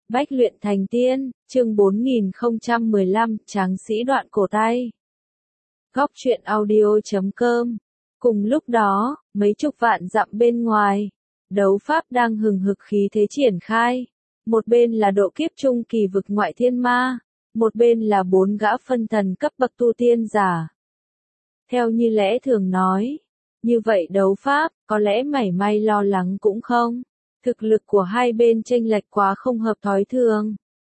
Bách luyện thành tiên, chương 4015, tráng sĩ đoạn cổ tay. Góc truyện audio.com. Cùng lúc đó, mấy chục vạn dặm bên ngoài, đấu pháp đang hừng hực khí thế triển khai. Một bên là độ kiếp trung kỳ vực ngoại thiên ma, một bên là 4 gã phân thần cấp bậc tu tiên giả. Theo như lẽ thường nói, như vậy đấu pháp, có lẽ mảy may lo lắng cũng không. Thực lực của hai bên chênh lệch quá không hợp thói thường.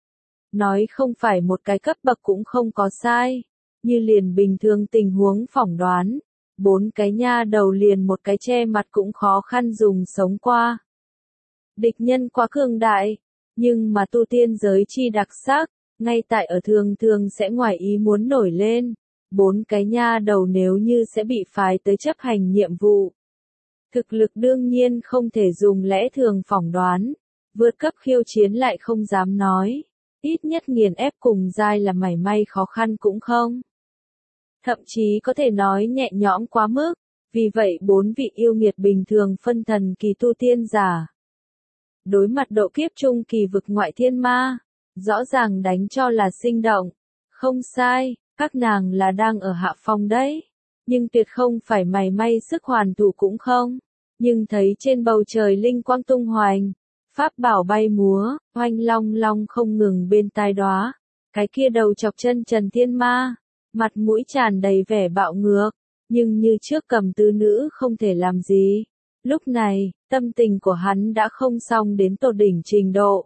Nói không phải một cái cấp bậc cũng không có sai, như liền bình thường tình huống phỏng đoán, 4 cái nha đầu liền một cái che mặt cũng khó khăn dùng sống qua. Địch nhân quá cường đại, nhưng mà tu tiên giới chi đặc sắc, ngay tại ở thường thường sẽ ngoài ý muốn nổi lên, 4 cái nha đầu nếu như sẽ bị phái tới chấp hành nhiệm vụ. Thực lực đương nhiên không thể dùng lẽ thường phỏng đoán, vượt cấp khiêu chiến lại không dám nói, ít nhất nghiền ép cùng giai là mảy may khó khăn cũng không. Thậm chí có thể nói nhẹ nhõm quá mức, vì vậy 4 vị yêu nghiệt bình thường phân thần kỳ tu tiên giả. Đối mặt độ kiếp trung kỳ vực ngoại thiên ma, rõ ràng đánh cho là sinh động, không sai, các nàng là đang ở hạ phong đấy. Nhưng tuyệt không phải mảy may sức hoàn thủ cũng không. Nhưng thấy trên bầu trời linh quang tung hoành, pháp bảo bay múa, oanh long long không ngừng bên tai đóa. Cái kia đầu chọc chân trần thiên ma, mặt mũi tràn đầy vẻ bạo ngược, nhưng như trước cầm tứ nữ không thể làm gì. Lúc này, tâm tình của hắn đã không xong đến tột đỉnh trình độ.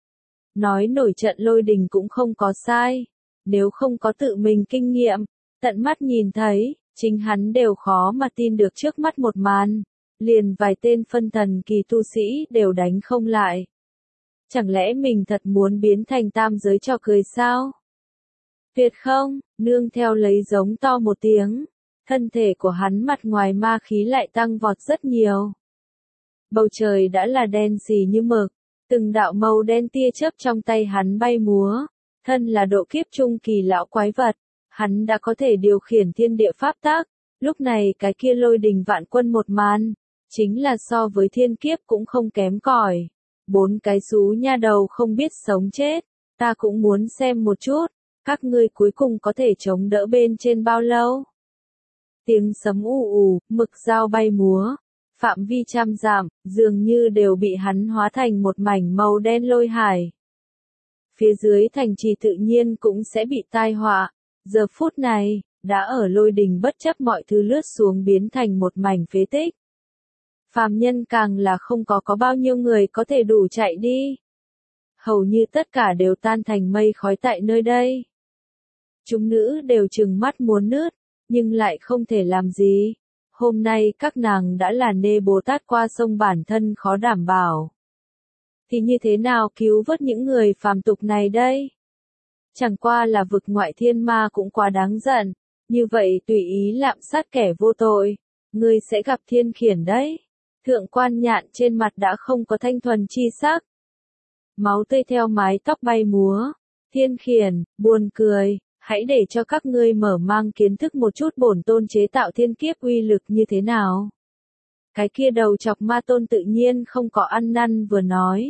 Nói nổi trận lôi đình cũng không có sai, nếu không có tự mình kinh nghiệm, tận mắt nhìn thấy, chính hắn đều khó mà tin được trước mắt một màn, liền vài tên phân thần kỳ tu sĩ đều đánh không lại. Chẳng lẽ mình thật muốn biến thành tam giới trò cười sao? Tuyệt không, nương theo lấy giống to một tiếng, thân thể của hắn mặt ngoài ma khí lại tăng vọt rất nhiều. Bầu trời đã là đen xì như mực, từng đạo màu đen tia chớp trong tay hắn bay múa, thân là độ kiếp trung kỳ lão quái vật. Hắn đã có thể điều khiển thiên địa pháp tắc, lúc này cái kia lôi đình vạn quân một màn, chính là so với thiên kiếp cũng không kém cỏi. 4 cái xú nha đầu không biết sống chết, ta cũng muốn xem một chút, các ngươi cuối cùng có thể chống đỡ bên trên bao lâu. Tiếng sấm ù ù, mực dao bay múa, phạm vi trăm dặm, dường như đều bị hắn hóa thành một mảnh màu đen lôi hải. Phía dưới thành trì tự nhiên cũng sẽ bị tai họa. Giờ phút này, đã ở lôi đình bất chấp mọi thứ lướt xuống biến thành một mảnh phế tích. Phàm nhân càng là không có bao nhiêu người có thể đủ chạy đi. Hầu như tất cả đều tan thành mây khói tại nơi đây. Chúng nữ đều trừng mắt muốn nứt, nhưng lại không thể làm gì. Hôm nay các nàng đã là nê Bồ Tát qua sông bản thân khó đảm bảo. Thì như thế nào cứu vớt những người phàm tục này đây? Chẳng qua là vực ngoại thiên ma cũng quá đáng giận, như vậy tùy ý lạm sát kẻ vô tội, ngươi sẽ gặp thiên khiển đấy. Thượng quan nhạn trên mặt đã không có thanh thuần chi sắc. Máu tươi theo mái tóc bay múa, thiên khiển, buồn cười, hãy để cho các ngươi mở mang kiến thức một chút bổn tôn chế tạo thiên kiếp uy lực như thế nào. Cái kia đầu chọc ma tôn tự nhiên không có ăn năn vừa nói.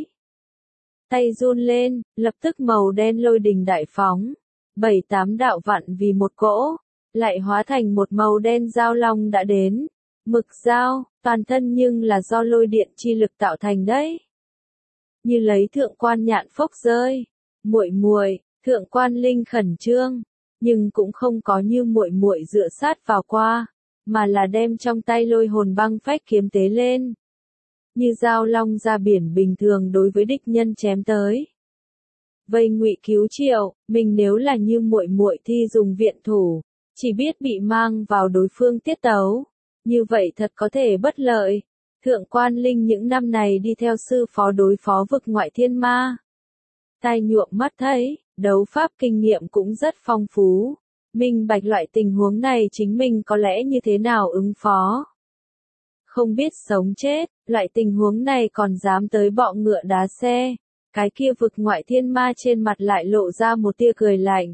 Tay run lên, lập tức màu đen lôi đình đại phóng, 7-8 đạo vặn vì một cỗ, lại hóa thành một màu đen dao long đã đến. Mực dao, toàn thân nhưng là do lôi điện chi lực tạo thành đấy. Như lấy thượng quan nhạn phốc rơi, muội muội, thượng quan linh khẩn trương, nhưng cũng không có như muội muội dựa sát vào qua, mà là đem trong tay lôi hồn băng phách kiếm tế lên. Như dao long ra biển bình thường đối với địch nhân chém tới. Vây ngụy cứu triệu, mình nếu là như muội muội thì dùng viện thủ, chỉ biết bị mang vào đối phương tiết tấu, như vậy thật có thể bất lợi. Thượng quan linh những năm này đi theo sư phó đối phó vực ngoại thiên ma. Tai nhuộm mắt thấy, đấu pháp kinh nghiệm cũng rất phong phú. Minh bạch loại tình huống này chính mình có lẽ như thế nào ứng phó. Không biết sống chết, loại tình huống này còn dám tới bọ ngựa đá xe. Cái kia vực ngoại thiên ma trên mặt lại lộ ra một tia cười lạnh.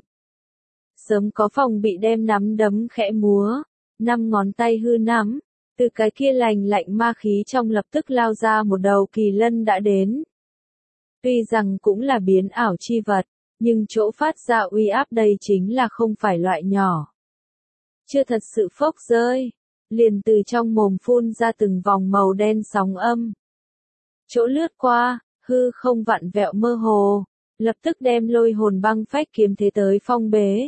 Sớm có phòng bị đem nắm đấm khẽ múa, 5 ngón tay hư nắm, từ cái kia lạnh lạnh ma khí trong lập tức lao ra một đầu kỳ lân đã đến. Tuy rằng cũng là biến ảo chi vật, nhưng chỗ phát ra uy áp đây chính là không phải loại nhỏ. Chưa thật sự phốc rơi, liền từ trong mồm phun ra từng vòng màu đen sóng âm. Chỗ lướt qua, hư không vặn vẹo mơ hồ, lập tức đem lôi hồn băng phách kiếm thế tới phong bế.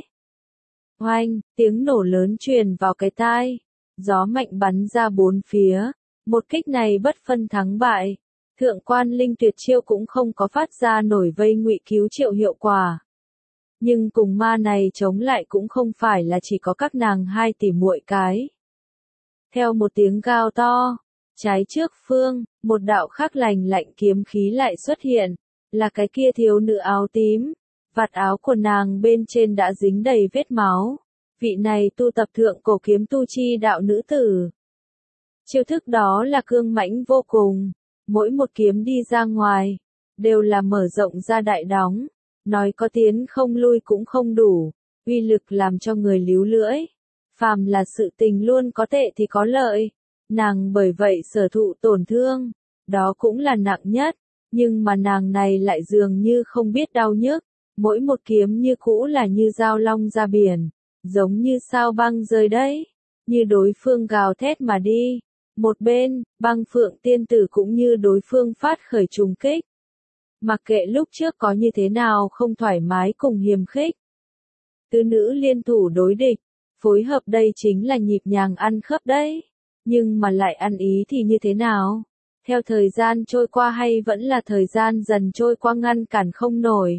Oanh, tiếng nổ lớn truyền vào cái tai, gió mạnh bắn ra bốn phía, một kích này bất phân thắng bại. Thượng quan linh tuyệt chiêu cũng không có phát ra nổi vây ngụy cứu triệu hiệu quả. Nhưng cùng ma này chống lại cũng không phải là chỉ có các nàng hai tỷ muội cái. Theo một tiếng gào to, trái trước phương, một đạo khắc lành lạnh kiếm khí lại xuất hiện, là cái kia thiếu nữ áo tím, vạt áo của nàng bên trên đã dính đầy vết máu. Vị này tu tập thượng cổ kiếm tu chi đạo nữ tử. Chiêu thức đó là cương mãnh vô cùng, mỗi một kiếm đi ra ngoài, đều là mở rộng ra đại đóng, nói có tiến không lui cũng không đủ, uy lực làm cho người líu lưỡi. Phàm là sự tình luôn có tệ thì có lợi, nàng bởi vậy sở thụ tổn thương, đó cũng là nặng nhất, nhưng mà nàng này lại dường như không biết đau nhức, mỗi một kiếm như cũ là như dao long ra biển, giống như sao băng rơi đấy, như đối phương gào thét mà đi. Một bên, băng phượng tiên tử cũng như đối phương phát khởi trùng kích. Mặc kệ lúc trước có như thế nào không thoải mái cùng hiềm khích. Tứ nữ liên thủ đối địch, phối hợp đây chính là nhịp nhàng ăn khớp đấy. Nhưng mà lại ăn ý thì như thế nào? Theo thời gian trôi qua hay vẫn là thời gian dần trôi qua ngăn cản không nổi.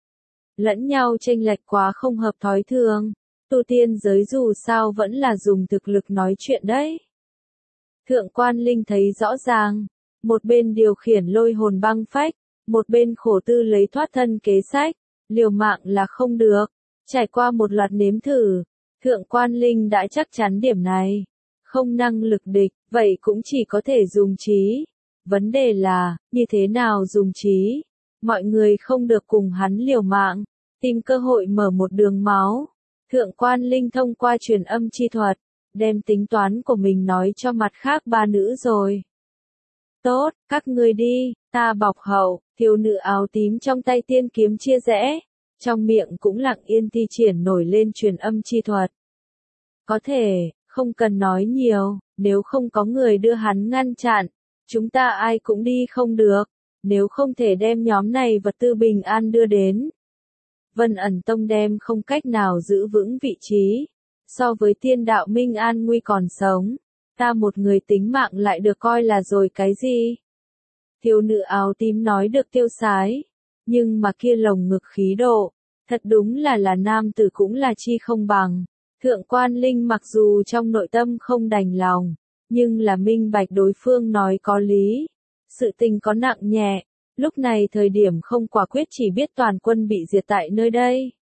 Lẫn nhau chênh lệch quá không hợp thói thường. Tu tiên giới dù sao vẫn là dùng thực lực nói chuyện đấy. Thượng quan linh thấy rõ ràng, một bên điều khiển lôi hồn băng phách, một bên khổ tư lấy thoát thân kế sách, liều mạng là không được. Trải qua một loạt nếm thử, thượng quan linh đã chắc chắn điểm này. Không năng lực địch, vậy cũng chỉ có thể dùng trí. Vấn đề là, như thế nào dùng trí? Mọi người không được cùng hắn liều mạng, tìm cơ hội mở một đường máu. Thượng quan linh thông qua truyền âm chi thuật, đem tính toán của mình nói cho mặt khác ba nữ rồi. Tốt, các ngươi đi, ta bọc hậu, thiếu nữ áo tím trong tay tiên kiếm chia rẽ, trong miệng cũng lặng yên thi triển nổi lên truyền âm chi thuật. Có thể, không cần nói nhiều, nếu không có người đưa hắn ngăn chặn, chúng ta ai cũng đi không được, nếu không thể đem nhóm này vật tư bình an đưa đến. Vân ẩn tông đem không cách nào giữ vững vị trí. So với tiên đạo minh an nguy còn sống, ta một người tính mạng lại được coi là rồi cái gì? Thiếu nữ áo tím nói được tiêu sái, nhưng mà kia lồng ngực khí độ, thật đúng là nam tử cũng là chi không bằng. Thượng quan linh mặc dù trong nội tâm không đành lòng, nhưng là minh bạch đối phương nói có lý. Sự tình có nặng nhẹ, lúc này thời điểm không quả quyết chỉ biết toàn quân bị diệt tại nơi đây.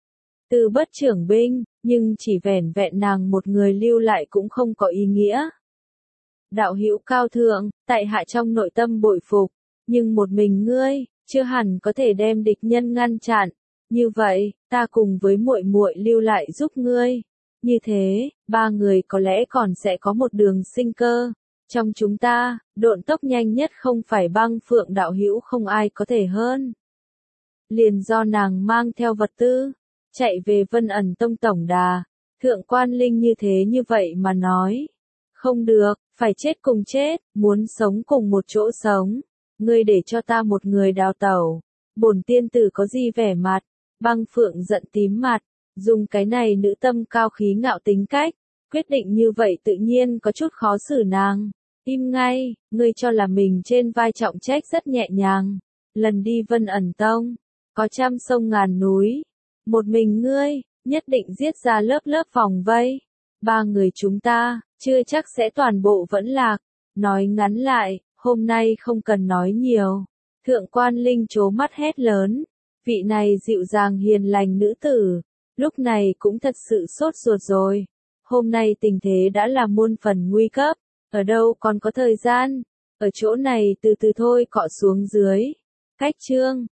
Từ bất trưởng binh, nhưng chỉ vẻn vẹn nàng một người lưu lại cũng không có ý nghĩa. Đạo hữu cao thượng, tại hạ trong nội tâm bội phục, nhưng một mình ngươi, chưa hẳn có thể đem địch nhân ngăn chặn. Như vậy, ta cùng với muội muội lưu lại giúp ngươi. Như thế, ba người có lẽ còn sẽ có một đường sinh cơ. Trong chúng ta, độn tốc nhanh nhất không phải băng phượng đạo hữu không ai có thể hơn. Liền do nàng mang theo vật tư, chạy về Vân ẩn tông tổng đà, thượng quan linh như thế như vậy mà nói. Không được, phải chết cùng chết, muốn sống cùng một chỗ sống. Ngươi để cho ta một người đào tẩu. Bổn tiên tử có gì vẻ mặt, băng phượng giận tím mặt, dùng cái này nữ tâm cao khí ngạo tính cách, quyết định như vậy tự nhiên có chút khó xử nàng. Im ngay, ngươi cho là mình trên vai trọng trách rất nhẹ nhàng. Lần đi Vân ẩn tông, có trăm sông ngàn núi. Một mình ngươi, nhất định giết ra lớp lớp vòng vây. Ba người chúng ta, chưa chắc sẽ toàn bộ vẫn lạc. Nói ngắn lại, hôm nay không cần nói nhiều. Thượng quan linh trố mắt hét lớn. Vị này dịu dàng hiền lành nữ tử, lúc này cũng thật sự sốt ruột rồi. Hôm nay tình thế đã là muôn phần nguy cấp. Ở đâu còn có thời gian, ở chỗ này từ từ thôi cọ xuống dưới. Cách chương